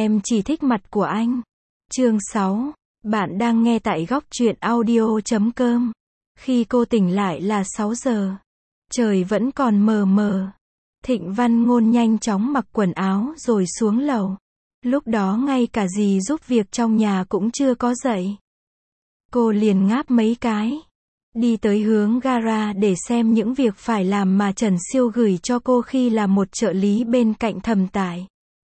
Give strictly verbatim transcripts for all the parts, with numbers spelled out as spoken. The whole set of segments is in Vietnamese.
Em chỉ thích mặt của anh. Chương sáu. Bạn đang nghe tại góc truyện audio chấm com. Khi cô tỉnh lại là sáu giờ. Trời vẫn còn mờ mờ. Thịnh Văn Ngôn nhanh chóng mặc quần áo rồi xuống lầu. Lúc đó ngay cả dì giúp việc trong nhà cũng chưa có dậy. Cô liền ngáp mấy cái. Đi tới hướng gara để xem những việc phải làm mà Trần Siêu gửi cho cô khi là một trợ lý bên cạnh Thẩm Tải.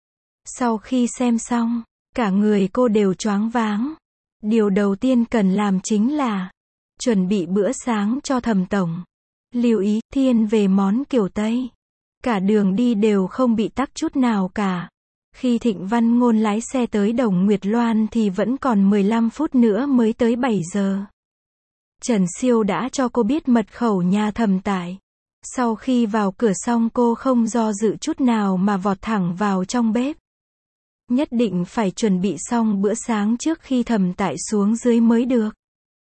Sau khi xem xong, cả người cô đều choáng váng. Điều đầu tiên cần làm chính là chuẩn bị bữa sáng cho Thẩm tổng. Lưu ý, thiên về món kiểu Tây. Cả đường đi đều không bị tắc chút nào cả. Khi Thịnh Văn Ngôn lái xe tới Đồng Nguyệt Loan thì vẫn còn mười lăm phút nữa mới tới bảy giờ. Trần Siêu đã cho cô biết mật khẩu nhà Thẩm Tải. Sau khi vào cửa xong cô không do dự chút nào mà vọt thẳng vào trong bếp. Nhất định phải chuẩn bị xong bữa sáng trước khi Thẩm Tải xuống dưới mới được.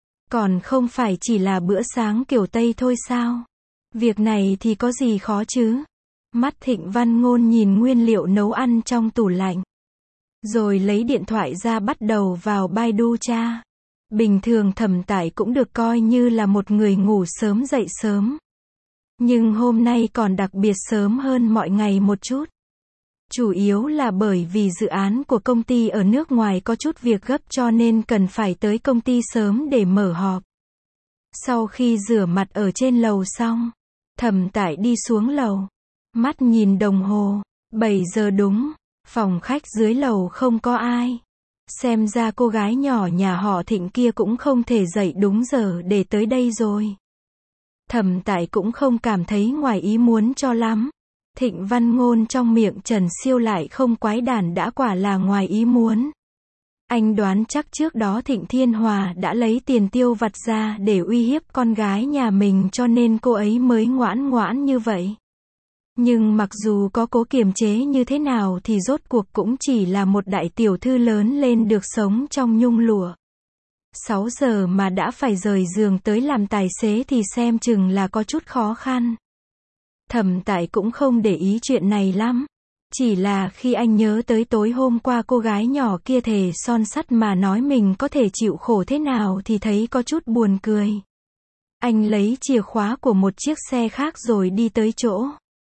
Còn không phải chỉ là bữa sáng kiểu Tây thôi sao? Việc này thì có gì khó chứ? Mắt Thịnh Văn Ngôn nhìn nguyên liệu nấu ăn trong tủ lạnh. Rồi lấy điện thoại ra bắt đầu vào Baidu tra. Bình thường Thẩm Tải cũng được coi như là một người ngủ sớm dậy sớm. Nhưng hôm nay còn đặc biệt sớm hơn mọi ngày một chút. Chủ yếu là bởi vì dự án của công ty ở nước ngoài có chút việc gấp cho nên cần phải tới công ty sớm để mở họp. Sau khi rửa mặt ở trên lầu xong, Thẩm Tải đi xuống lầu. Mắt nhìn đồng hồ, bảy giờ đúng, phòng khách dưới lầu không có ai. Xem ra cô gái nhỏ nhà họ Thịnh kia cũng không thể dậy đúng giờ để tới đây rồi. Thẩm Tải cũng không cảm thấy ngoài ý muốn cho lắm. Thịnh Văn Ngôn trong miệng Trần Siêu lại không quái đản đã quả là ngoài ý muốn. Anh đoán chắc trước đó Thịnh Thiên Hòa đã lấy tiền tiêu vặt ra để uy hiếp con gái nhà mình cho nên cô ấy mới ngoãn ngoãn như vậy. Nhưng mặc dù có cố kiềm chế như thế nào thì rốt cuộc cũng chỉ là một đại tiểu thư lớn lên được sống trong nhung lụa. sáu giờ mà đã phải rời giường tới làm tài xế thì xem chừng là có chút khó khăn. Thẩm Tải cũng không để ý chuyện này lắm. Chỉ là khi anh nhớ tới tối hôm qua cô gái nhỏ kia thề son sắt mà nói mình có thể chịu khổ thế nào thì thấy có chút buồn cười. Anh lấy chìa khóa của một chiếc xe khác rồi đi tới chỗ.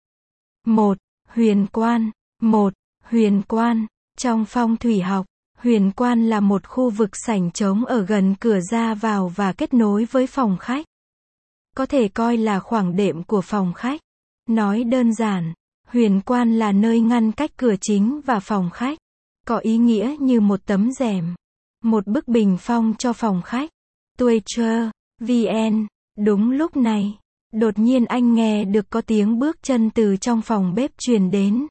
Một. Huyền Quan. Một. Huyền Quan. Trong phong thủy học, Huyền Quan là một khu vực sảnh trống ở gần cửa ra vào và kết nối với phòng khách. Có thể coi là khoảng đệm của phòng khách. Nói đơn giản, Huyền Quan là nơi ngăn cách cửa chính và phòng khách. Có ý nghĩa như một tấm rèm. Một bức bình phong cho phòng khách. Twitter, vê en. Đúng lúc này, đột nhiên anh nghe được có tiếng bước chân từ trong phòng bếp truyền đến.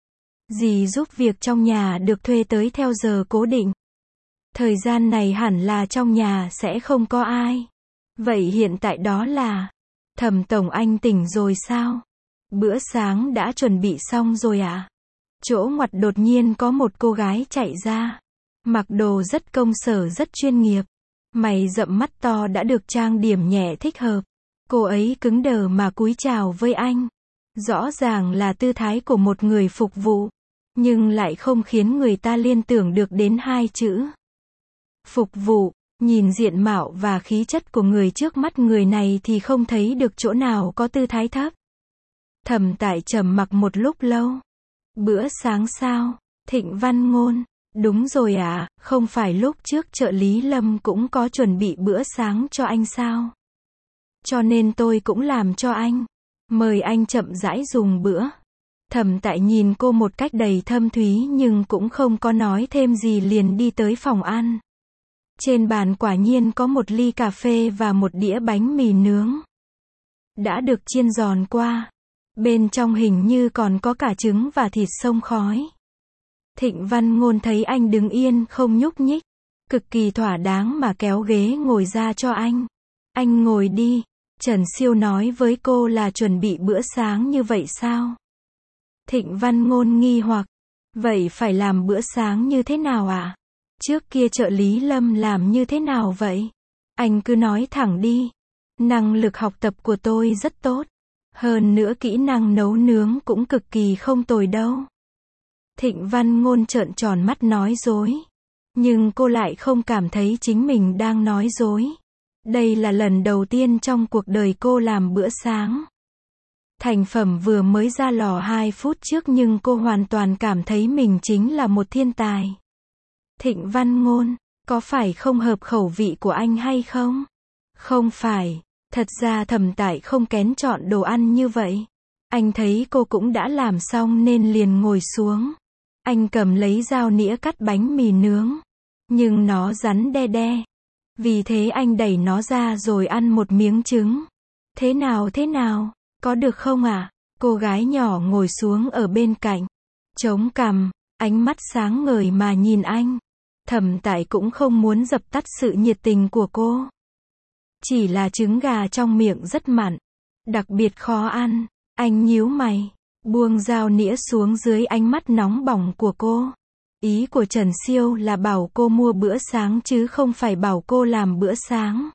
Dì giúp việc trong nhà được thuê tới theo giờ cố định. Thời gian này hẳn là trong nhà sẽ không có ai. Vậy hiện tại đó là Thẩm tổng anh tỉnh rồi sao? Bữa sáng đã chuẩn bị xong rồi à? Chỗ ngoặt đột nhiên có một cô gái chạy ra. Mặc đồ rất công sở rất chuyên nghiệp. Mày rậm mắt to đã được trang điểm nhẹ thích hợp. Cô ấy cứng đờ mà cúi chào với anh. Rõ ràng là tư thái của một người phục vụ. Nhưng lại không khiến người ta liên tưởng được đến hai chữ phục vụ. Nhìn diện mạo và khí chất của người trước mắt người này thì không thấy được chỗ nào có tư thái thấp. Thẩm Tải trầm mặc một lúc lâu. Bữa sáng sao? Thịnh Văn Ngôn. Đúng rồi ạ, à, không phải lúc trước trợ lý Lâm cũng có chuẩn bị bữa sáng cho anh sao? Cho nên tôi cũng làm cho anh. Mời anh chậm rãi dùng bữa. Thẩm Tải nhìn cô một cách đầy thâm thúy nhưng cũng không có nói thêm gì liền đi tới phòng ăn. Trên bàn quả nhiên có một ly cà phê và một đĩa bánh mì nướng. Đã được chiên giòn qua. Bên trong hình như còn có cả trứng và thịt xông khói. Thịnh Văn Ngôn thấy anh đứng yên không nhúc nhích. Cực kỳ thỏa đáng mà kéo ghế ngồi ra cho anh. Anh ngồi đi. Trần Siêu nói với cô là chuẩn bị bữa sáng như vậy sao? Thịnh Văn Ngôn nghi hoặc. Vậy phải làm bữa sáng như thế nào ạ? À? Trước kia trợ lý Lâm làm như thế nào vậy? Anh cứ nói thẳng đi. Năng lực học tập của tôi rất tốt. Hơn nữa kỹ năng nấu nướng cũng cực kỳ không tồi đâu. Thịnh Văn Ngôn trợn tròn mắt nói dối. Nhưng cô lại không cảm thấy chính mình đang nói dối. Đây là lần đầu tiên trong cuộc đời cô làm bữa sáng. Thành phẩm vừa mới ra lò hai phút trước nhưng cô hoàn toàn cảm thấy mình chính là một thiên tài. Thịnh Văn Ngôn, có phải không hợp khẩu vị của anh hay không? Không phải, thật ra Thẩm Tại không kén chọn đồ ăn như vậy. Anh thấy cô cũng đã làm xong nên liền ngồi xuống. Anh cầm lấy dao nĩa cắt bánh mì nướng. Nhưng nó rắn đe đe. Vì thế anh đẩy nó ra rồi ăn một miếng trứng. Thế nào thế nào, có được không ạ? À? Cô gái nhỏ ngồi xuống ở bên cạnh. Chống cằm, ánh mắt sáng ngời mà nhìn anh. Thẩm Tại cũng không muốn dập tắt sự nhiệt tình của cô. Chỉ là trứng gà trong miệng rất mặn. Đặc biệt khó ăn. Anh nhíu mày. Buông dao nĩa xuống dưới ánh mắt nóng bỏng của cô. Ý của Trần Siêu là bảo cô mua bữa sáng chứ không phải bảo cô làm bữa sáng.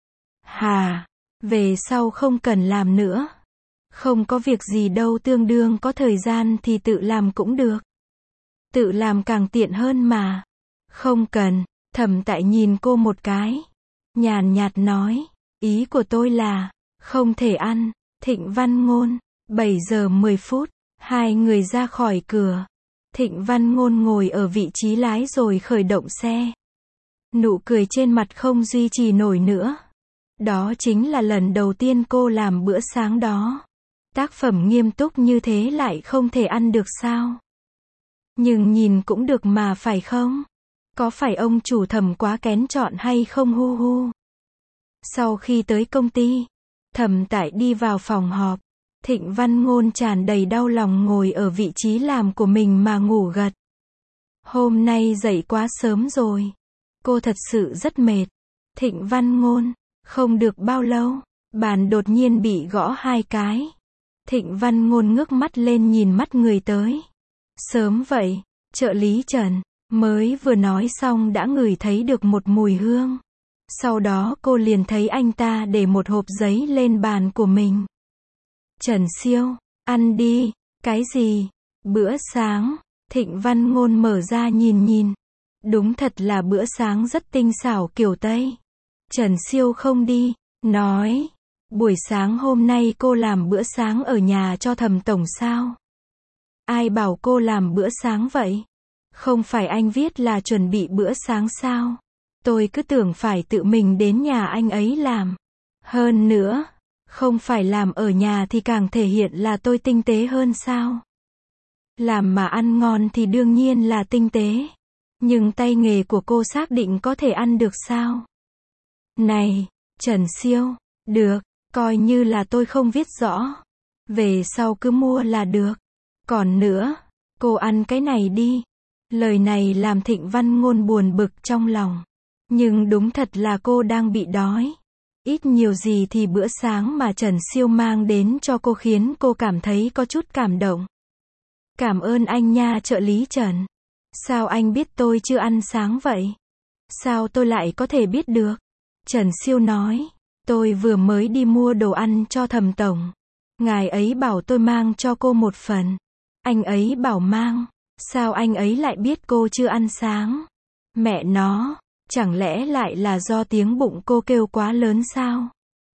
Hà, về sau không cần làm nữa. Không có việc gì đâu, tương đương có thời gian thì tự làm cũng được. Tự làm càng tiện hơn mà. Không cần, Thẩm Tại nhìn cô một cái. Nhàn nhạt nói, ý của tôi là, không thể ăn. Thịnh Văn Ngôn, bảy giờ mười phút, hai người ra khỏi cửa. Thịnh Văn Ngôn ngồi ở vị trí lái rồi khởi động xe. Nụ cười trên mặt không duy trì nổi nữa. Đó chính là lần đầu tiên cô làm bữa sáng đó. Tác phẩm nghiêm túc như thế lại không thể ăn được sao? Nhưng nhìn cũng được mà phải không? Có phải ông chủ Thẩm quá kén chọn hay không hu hu? Sau khi tới công ty, Thẩm Tại đi vào phòng họp. Thịnh Văn Ngôn tràn đầy đau lòng ngồi ở vị trí làm của mình mà ngủ gật. Hôm nay dậy quá sớm rồi. Cô thật sự rất mệt. Thịnh Văn Ngôn, không được bao lâu, bàn đột nhiên bị gõ hai cái. Thịnh Văn Ngôn ngước mắt lên nhìn mắt người tới. Sớm vậy, trợ lý Trần, mới vừa nói xong đã ngửi thấy được một mùi hương. Sau đó cô liền thấy anh ta để một hộp giấy lên bàn của mình. Trần Siêu, ăn đi. Cái gì? Bữa sáng. Thịnh Văn Ngôn mở ra nhìn nhìn. Đúng thật là bữa sáng rất tinh xảo kiểu Tây. Trần Siêu không đi, nói. Buổi sáng hôm nay cô làm bữa sáng ở nhà cho Thẩm tổng sao? Ai bảo cô làm bữa sáng vậy? Không phải anh viết là chuẩn bị bữa sáng sao? Tôi cứ tưởng phải tự mình đến nhà anh ấy làm. Hơn nữa, không phải làm ở nhà thì càng thể hiện là tôi tinh tế hơn sao? Làm mà ăn ngon thì đương nhiên là tinh tế. Nhưng tay nghề của cô xác định có thể ăn được sao? Này, Trần Siêu, được, coi như là tôi không viết rõ. Về sau cứ mua là được. Còn nữa, cô ăn cái này đi. Lời này làm Thịnh Văn Ngôn buồn bực trong lòng. Nhưng đúng thật là cô đang bị đói. Ít nhiều gì thì bữa sáng mà Trần Siêu mang đến cho cô khiến cô cảm thấy có chút cảm động. Cảm ơn anh nha trợ lý Trần. Sao anh biết tôi chưa ăn sáng vậy? Sao tôi lại có thể biết được? Trần Siêu nói, tôi vừa mới đi mua đồ ăn cho Thẩm tổng. Ngài ấy bảo tôi mang cho cô một phần. Anh ấy bảo mang. Sao anh ấy lại biết cô chưa ăn sáng? Mẹ nó, chẳng lẽ lại là do tiếng bụng cô kêu quá lớn sao?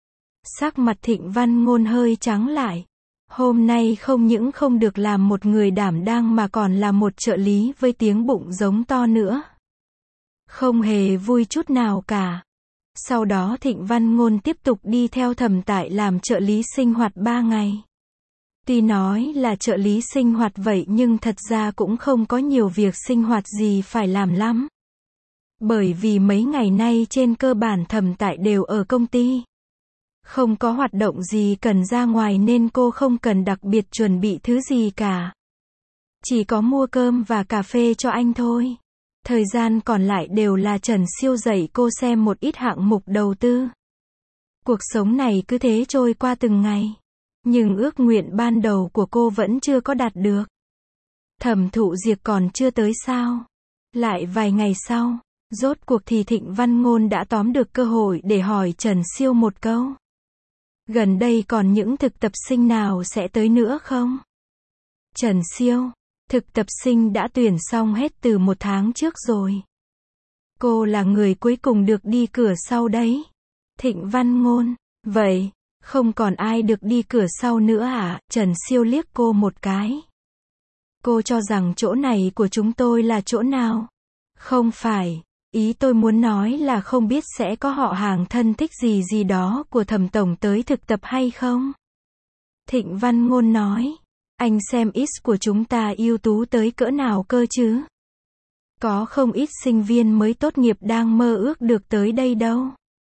Sắc mặt Thịnh Văn Ngôn hơi trắng lại. Hôm nay không những không được làm một người đảm đang mà còn là một trợ lý với tiếng bụng giống to nữa. Không hề vui chút nào cả. Sau đó Thịnh Văn Ngôn tiếp tục đi theo Thẩm Tại làm trợ lý sinh hoạt ba ngày. Tuy nói là trợ lý sinh hoạt vậy nhưng thật ra cũng không có nhiều việc sinh hoạt gì phải làm lắm. Bởi vì mấy ngày nay trên cơ bản Thẩm Tại đều ở công ty. Không có hoạt động gì cần ra ngoài nên cô không cần đặc biệt chuẩn bị thứ gì cả. Chỉ có mua cơm và cà phê cho anh thôi. Thời gian còn lại đều là Trần Siêu dạy cô xem một ít hạng mục đầu tư. Cuộc sống này cứ thế trôi qua từng ngày. Nhưng ước nguyện ban đầu của cô vẫn chưa có đạt được. Thẩm Thụ Diệp còn chưa tới sao? Lại vài ngày sau, rốt cuộc thì Thịnh Văn Ngôn đã tóm được cơ hội để hỏi Trần Siêu một câu. Gần đây còn những thực tập sinh nào sẽ tới nữa không? Trần Siêu, Thực tập sinh đã tuyển xong hết từ một tháng trước rồi. Cô là người cuối cùng được đi cửa sau đấy. Thịnh Văn Ngôn, vậy, không còn ai được đi cửa sau nữa à? Trần Siêu liếc cô một cái. Cô cho rằng chỗ này của chúng tôi là chỗ nào? Không phải, ý tôi muốn nói là không biết sẽ có họ hàng thân thích gì gì đó của Thẩm tổng tới thực tập hay không? Thịnh Văn Ngôn nói, anh xem ít của chúng ta ưu tú tới cỡ nào cơ chứ? Có không ít sinh viên mới tốt nghiệp đang mơ ước được tới đây đâu.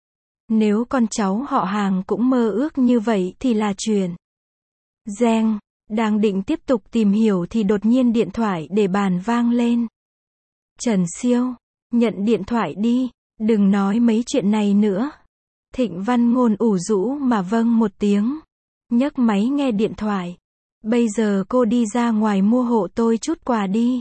Nếu con cháu họ hàng cũng mơ ước như vậy thì là chuyện. Giang, đang định tiếp tục tìm hiểu thì đột nhiên điện thoại để bàn vang lên. Trần Siêu, nhận điện thoại đi, đừng nói mấy chuyện này nữa. Thịnh Văn Ngôn ủ rũ mà vâng một tiếng. Nhấc máy nghe điện thoại. Bây giờ cô đi ra ngoài mua hộ tôi chút quà đi.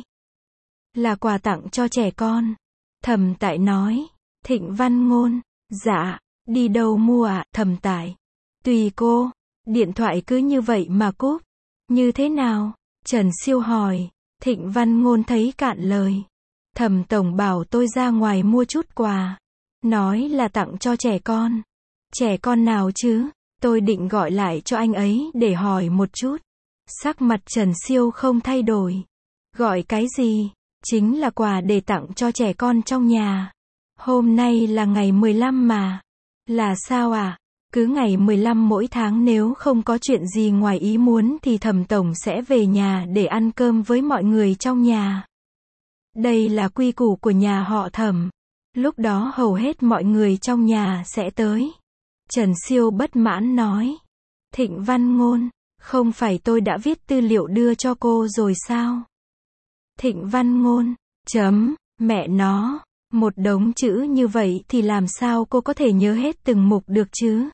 Là quà tặng cho trẻ con. Thẩm Tại nói. Thịnh Văn Ngôn, dạ, đi đâu mua ạ? À? Thẩm Tại, tùy cô. Điện thoại cứ như vậy mà cúp. Như thế nào? Trần Siêu hỏi. Thịnh Văn Ngôn thấy cạn lời. Thẩm tổng bảo tôi ra ngoài mua chút quà. Nói là tặng cho trẻ con. Trẻ con nào chứ? Tôi định gọi lại cho anh ấy để hỏi một chút. Sắc mặt Trần Siêu không thay đổi. Gọi cái gì? Chính là quà để tặng cho trẻ con trong nhà. Hôm nay là ngày mười lăm mà. Là sao à? Cứ ngày mười lăm mỗi tháng nếu không có chuyện gì ngoài ý muốn thì Thẩm tổng sẽ về nhà để ăn cơm với mọi người trong nhà. Đây là quy củ của nhà họ Thẩm. Lúc đó hầu hết mọi người trong nhà sẽ tới. Trần Siêu bất mãn nói. Thịnh Văn Ngôn, không phải tôi đã viết tư liệu đưa cho cô rồi sao? Thịnh Văn Ngôn, chấm, mẹ nó, một đống chữ như vậy thì làm sao cô có thể nhớ hết từng mục được chứ?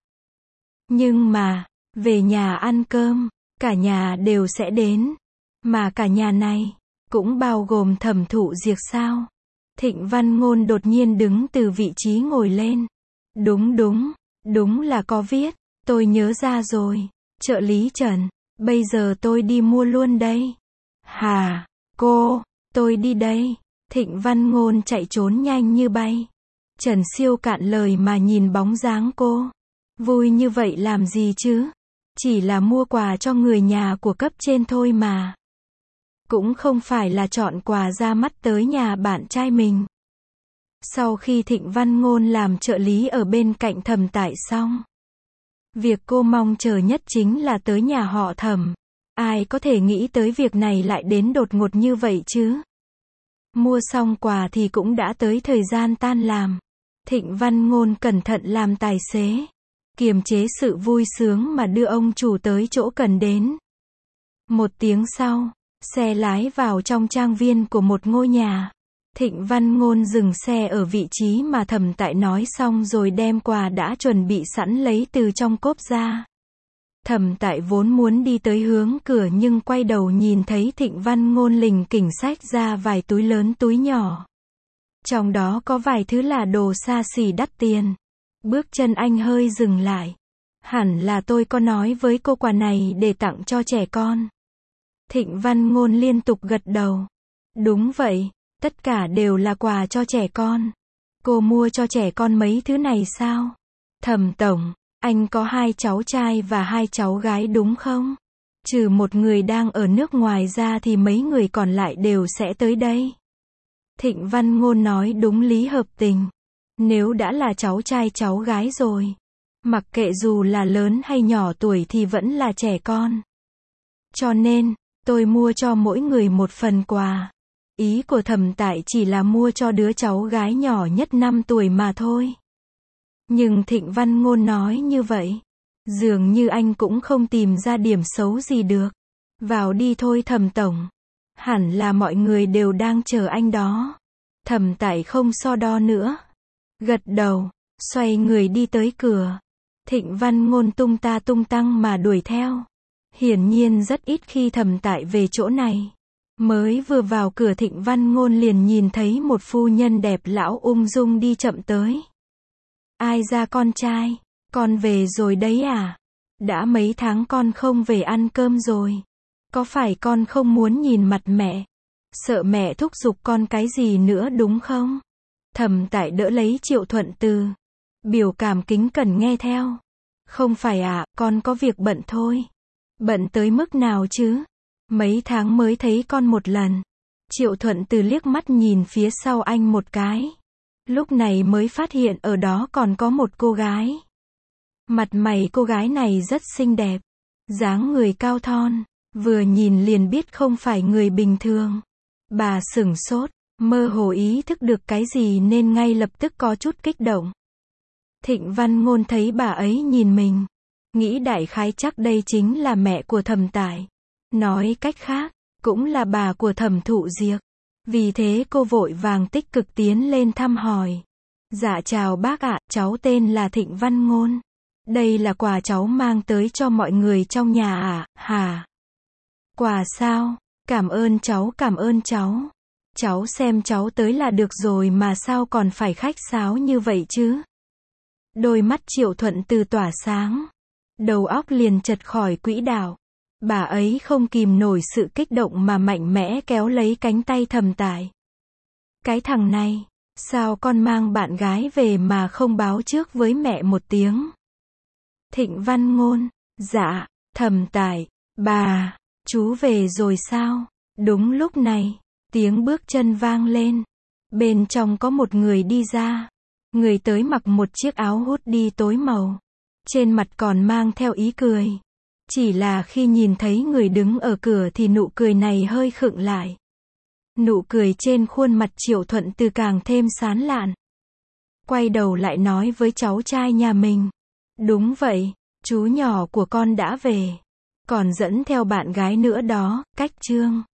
Nhưng mà, về nhà ăn cơm, cả nhà đều sẽ đến. Mà cả nhà này, cũng bao gồm Thẩm Thụ Diệc sao? Thịnh Văn Ngôn đột nhiên đứng từ vị trí ngồi lên. Đúng đúng, đúng là có viết, tôi nhớ ra rồi. Trợ lý Trần, bây giờ tôi đi mua luôn đây. Hà, cô, tôi đi đây. Thịnh Văn Ngôn chạy trốn nhanh như bay. Trần Siêu cạn lời mà nhìn bóng dáng cô. Vui như vậy làm gì chứ? Chỉ là mua quà cho người nhà của cấp trên thôi mà. Cũng không phải là chọn quà ra mắt tới nhà bạn trai mình. Sau khi Thịnh Văn Ngôn làm trợ lý ở bên cạnh Thẩm Tại xong, việc cô mong chờ nhất chính là tới nhà họ Thẩm. Ai có thể nghĩ tới việc này lại đến đột ngột như vậy chứ? Mua xong quà thì cũng đã tới thời gian tan làm. Thịnh Văn Ngôn cẩn thận làm tài xế, kiềm chế sự vui sướng mà đưa ông chủ tới chỗ cần đến. Một tiếng sau, xe lái vào trong trang viên của một ngôi nhà. Thịnh Văn Ngôn dừng xe ở vị trí mà Thẩm Tại nói xong rồi đem quà đã chuẩn bị sẵn lấy từ trong cốp ra. Thẩm Tại vốn muốn đi tới hướng cửa nhưng quay đầu nhìn thấy Thịnh Văn Ngôn lình kỉnh xách ra vài túi lớn túi nhỏ. Trong đó có vài thứ là đồ xa xỉ đắt tiền. Bước chân anh hơi dừng lại. Hẳn là tôi có nói với cô quà này để tặng cho trẻ con. Thịnh Văn Ngôn liên tục gật đầu. Đúng vậy, tất cả đều là quà cho trẻ con. Cô mua cho trẻ con mấy thứ này sao? Thẩm tổng, anh có hai cháu trai và hai cháu gái đúng không? Trừ một người đang ở nước ngoài ra thì mấy người còn lại đều sẽ tới đây. Thịnh Văn Ngôn nói đúng lý hợp tình. Nếu đã là cháu trai cháu gái rồi, mặc kệ dù là lớn hay nhỏ tuổi thì vẫn là trẻ con. Cho nên, tôi mua cho mỗi người một phần quà. Ý của Thẩm Tại chỉ là mua cho đứa cháu gái nhỏ nhất năm tuổi mà thôi. Nhưng Thịnh Văn Ngôn nói như vậy, dường như anh cũng không tìm ra điểm xấu gì được. Vào đi thôi Thẩm tổng. Hẳn là mọi người đều đang chờ anh đó. Thẩm Tại không so đo nữa. Gật đầu, xoay người đi tới cửa. Thịnh Văn Ngôn tung ta tung tăng mà đuổi theo. Hiển nhiên rất ít khi Thẩm Tại về chỗ này. Mới vừa vào cửa Thịnh Văn Ngôn liền nhìn thấy một phu nhân đẹp lão ung dung đi chậm tới. Ai ra con trai? Con về rồi đấy à? Đã mấy tháng con không về ăn cơm rồi. Có phải con không muốn nhìn mặt mẹ? Sợ mẹ thúc giục con cái gì nữa đúng không? Thẩm Tại đỡ lấy Triệu Thuận Từ. Biểu cảm kính cẩn nghe theo. Không phải ạ, à, con có việc bận thôi. Bận tới mức nào chứ? Mấy tháng mới thấy con một lần. Triệu Thuận Từ liếc mắt nhìn phía sau anh một cái. Lúc này mới phát hiện ở đó còn có một cô gái. Mặt mày cô gái này rất xinh đẹp. Dáng người cao thon. Vừa nhìn liền biết không phải người bình thường. Bà sửng sốt, mơ hồ ý thức được cái gì nên ngay lập tức có chút kích động. Thịnh Văn Ngôn thấy bà ấy nhìn mình. Nghĩ đại khái chắc đây chính là mẹ của Thẩm Tại. Nói cách khác, cũng là bà của Thẩm Thụ Diệc. Vì thế cô vội vàng tích cực tiến lên thăm hỏi. Dạ chào bác ạ, cháu tên là Thịnh Văn Ngôn. Đây là quà cháu mang tới cho mọi người trong nhà ạ, à? Hả? Quà sao? Cảm ơn cháu, cảm ơn cháu. Cháu xem cháu tới là được rồi mà sao còn phải khách sáo như vậy chứ? Đôi mắt Triệu Thuận Từ tỏa sáng. Đầu óc liền chật khỏi quỹ đạo. Bà ấy không kìm nổi sự kích động mà mạnh mẽ kéo lấy cánh tay Thẩm Tại. Cái thằng này, sao con mang bạn gái về mà không báo trước với mẹ một tiếng? Thịnh Văn Ngôn, dạ, Thẩm Tại, bà, chú về rồi sao? Đúng lúc này, tiếng bước chân vang lên. Bên trong có một người đi ra. Người tới mặc một chiếc áo hoodie tối màu. Trên mặt còn mang theo ý cười. Chỉ là khi nhìn thấy người đứng ở cửa thì nụ cười này hơi khựng lại. Nụ cười trên khuôn mặt Triệu Thuận Từ càng thêm sán lạn. Quay đầu lại nói với cháu trai nhà mình. Đúng vậy, chú nhỏ của con đã về. Còn dẫn theo bạn gái nữa đó, Cách Trương.